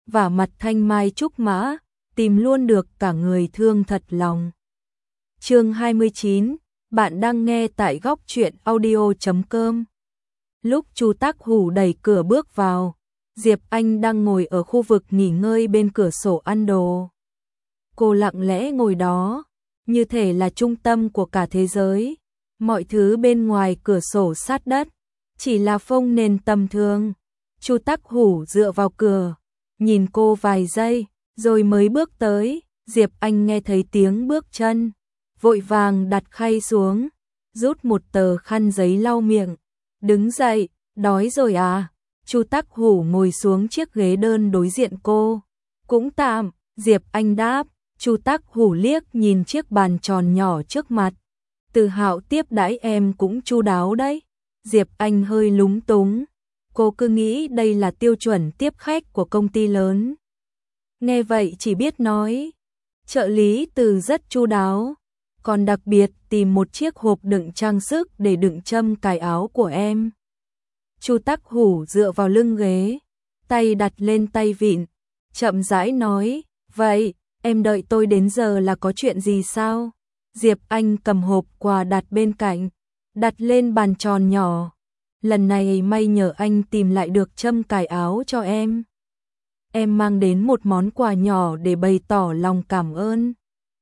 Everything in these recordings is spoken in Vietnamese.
vả mặt thanh mai trúc mã, tìm luôn được cả người thương thật lòng. Chương 29, bạn đang nghe tại góc truyện audio.com. Lúc Chu Tắc Hủ đẩy cửa bước vào, Diệp Anh đang ngồi ở khu vực nghỉ ngơi bên cửa sổ ăn đồ. Cô lặng lẽ ngồi đó, như thể là trung tâm của cả thế giới. Mọi thứ bên ngoài cửa sổ sát đất, chỉ là phông nền tầm thường. Chu Tắc Hủ dựa vào cửa, nhìn cô vài giây, rồi mới bước tới. Diệp Anh nghe thấy tiếng bước chân, vội vàng đặt khay xuống, rút một tờ khăn giấy lau miệng. Đứng dậy, đói rồi à? Chu Tắc Hủ ngồi xuống chiếc ghế đơn đối diện cô. Cũng tạm, Diệp Anh đáp. Chu Tắc Hủ liếc nhìn chiếc bàn tròn nhỏ trước mặt. Từ Hạo tiếp đãi em cũng chu đáo đấy. Diệp Anh hơi lúng túng. Cô cứ nghĩ đây là tiêu chuẩn tiếp khách của công ty lớn. Nghe vậy chỉ biết nói. Trợ lý Từ rất chu đáo, còn đặc biệt tìm một chiếc hộp đựng trang sức để đựng châm cài áo của em. Chu Tắc Hủ dựa vào lưng ghế, tay đặt lên tay vịn, chậm rãi nói, vậy, em đợi tôi đến giờ là có chuyện gì sao? Diệp Anh cầm hộp quà đặt bên cạnh, đặt lên bàn tròn nhỏ. Lần này may nhờ anh tìm lại được châm cài áo cho em. Em mang đến một món quà nhỏ để bày tỏ lòng cảm ơn.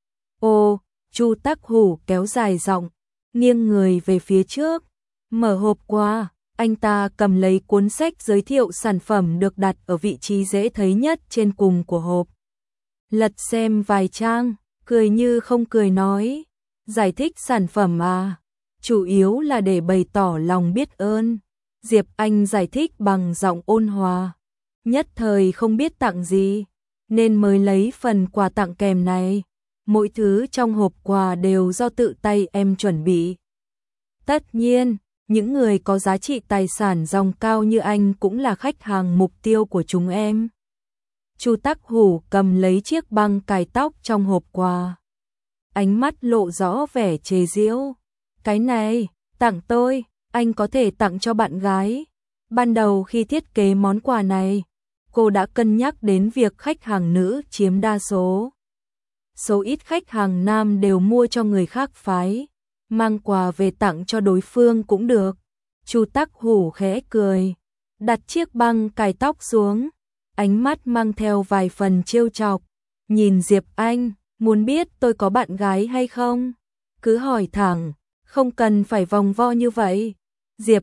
Ô, Chu Tắc Hủ kéo dài giọng, nghiêng người về phía trước, mở hộp quà. Anh ta cầm lấy cuốn sách giới thiệu sản phẩm được đặt ở vị trí dễ thấy nhất trên cùng của hộp. Lật xem vài trang, cười như không cười nói, giải thích sản phẩm à, chủ yếu là để bày tỏ lòng biết ơn. Diệp Anh giải thích bằng giọng ôn hòa, nhất thời không biết tặng gì, nên mới lấy phần quà tặng kèm này. Mỗi thứ trong hộp quà đều do tự tay em chuẩn bị. Tất nhiên, những người có giá trị tài sản dòng cao như anh cũng là khách hàng mục tiêu của chúng em. Chu Tắc Hủ cầm lấy chiếc băng cài tóc trong hộp quà. Ánh mắt lộ rõ vẻ chế giễu. Cái này, tặng tôi, anh có thể tặng cho bạn gái. Ban đầu khi thiết kế món quà này, cô đã cân nhắc đến việc khách hàng nữ chiếm đa số. Số ít khách hàng nam đều mua cho người khác phái. Mang quà về tặng cho đối phương cũng được. Chu Tắc Hủ khẽ cười, đặt chiếc băng cài tóc xuống, ánh mắt mang theo vài phần trêu chọc, nhìn Diệp Anh, muốn biết tôi có bạn gái hay không? Cứ hỏi thẳng, không cần phải vòng vo như vậy. Diệp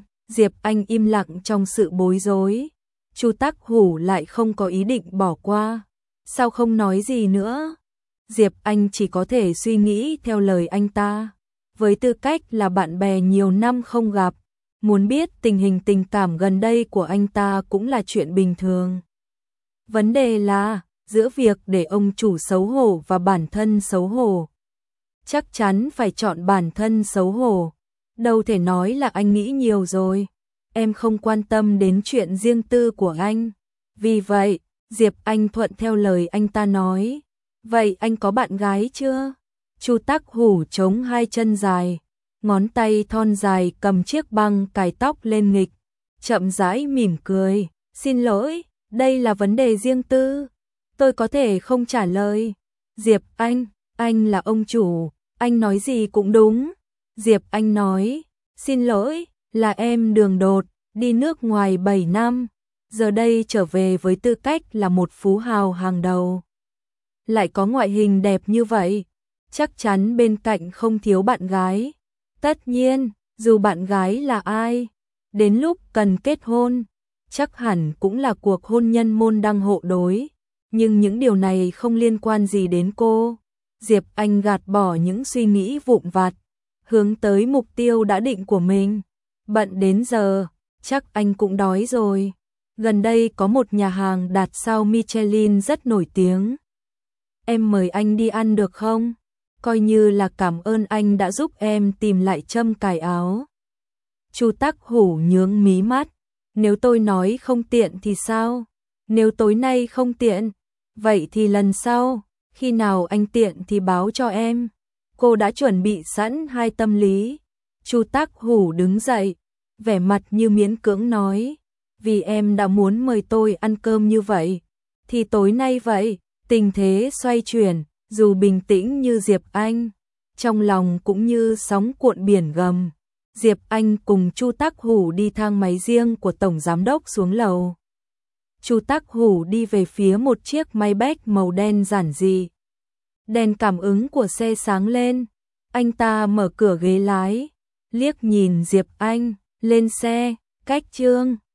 Anh im lặng trong sự bối rối. Chu Tắc Hủ lại không có ý định bỏ qua, sao không nói gì nữa? Diệp Anh chỉ có thể suy nghĩ theo lời anh ta. Với tư cách là bạn bè nhiều năm không gặp, muốn biết tình hình tình cảm gần đây của anh ta cũng là chuyện bình thường. Vấn đề là, giữa việc để ông chủ xấu hổ và bản thân xấu hổ, chắc chắn phải chọn bản thân xấu hổ. Đâu thể nói là anh nghĩ nhiều rồi. Em không quan tâm đến chuyện riêng tư của anh. Vì vậy, Diệp Anh thuận theo lời anh ta nói. Vậy anh có bạn gái chưa? Chu Tắc Hủ chống hai chân dài, ngón tay thon dài cầm chiếc băng cài tóc lên nghịch, chậm rãi mỉm cười. Xin lỗi, đây là vấn đề riêng tư. Tôi có thể không trả lời. Diệp anh là ông chủ, anh nói gì cũng đúng. Diệp Anh nói, xin lỗi, là em đường đột, đi nước ngoài 7 năm, giờ đây trở về với tư cách là một phú hào hàng đầu. Lại có ngoại hình đẹp như vậy, chắc chắn bên cạnh không thiếu bạn gái. Tất nhiên, dù bạn gái là ai, đến lúc cần kết hôn, chắc hẳn cũng là cuộc hôn nhân môn đăng hộ đối. Nhưng những điều này không liên quan gì đến cô. Diệp Anh gạt bỏ những suy nghĩ vụn vặt, hướng tới mục tiêu đã định của mình. Bận đến giờ, chắc anh cũng đói rồi. Gần đây có một nhà hàng đạt sao Michelin rất nổi tiếng. Em mời anh đi ăn được không? Coi như là cảm ơn anh đã giúp em tìm lại châm cài áo. Chu Tắc Hủ nhướng mí mắt. Nếu tôi nói không tiện thì sao? Nếu tối nay không tiện, vậy thì lần sau, khi nào anh tiện thì báo cho em. Cô đã chuẩn bị sẵn hai tâm lý. Chu Tắc Hủ đứng dậy, vẻ mặt như miễn cưỡng nói, vì em đã muốn mời tôi ăn cơm như vậy, thì tối nay vậy, tình thế xoay chuyển, dù bình tĩnh như Diệp Anh, trong lòng cũng như sóng cuộn biển gầm. Diệp Anh cùng Chu Tắc Hủ đi thang máy riêng của tổng giám đốc xuống lầu. Chu Tắc Hủ đi về phía một chiếc Maybach màu đen giản dị. Đèn cảm ứng của xe sáng lên, anh ta mở cửa ghế lái, liếc nhìn Diệp Anh, lên xe, cách Trương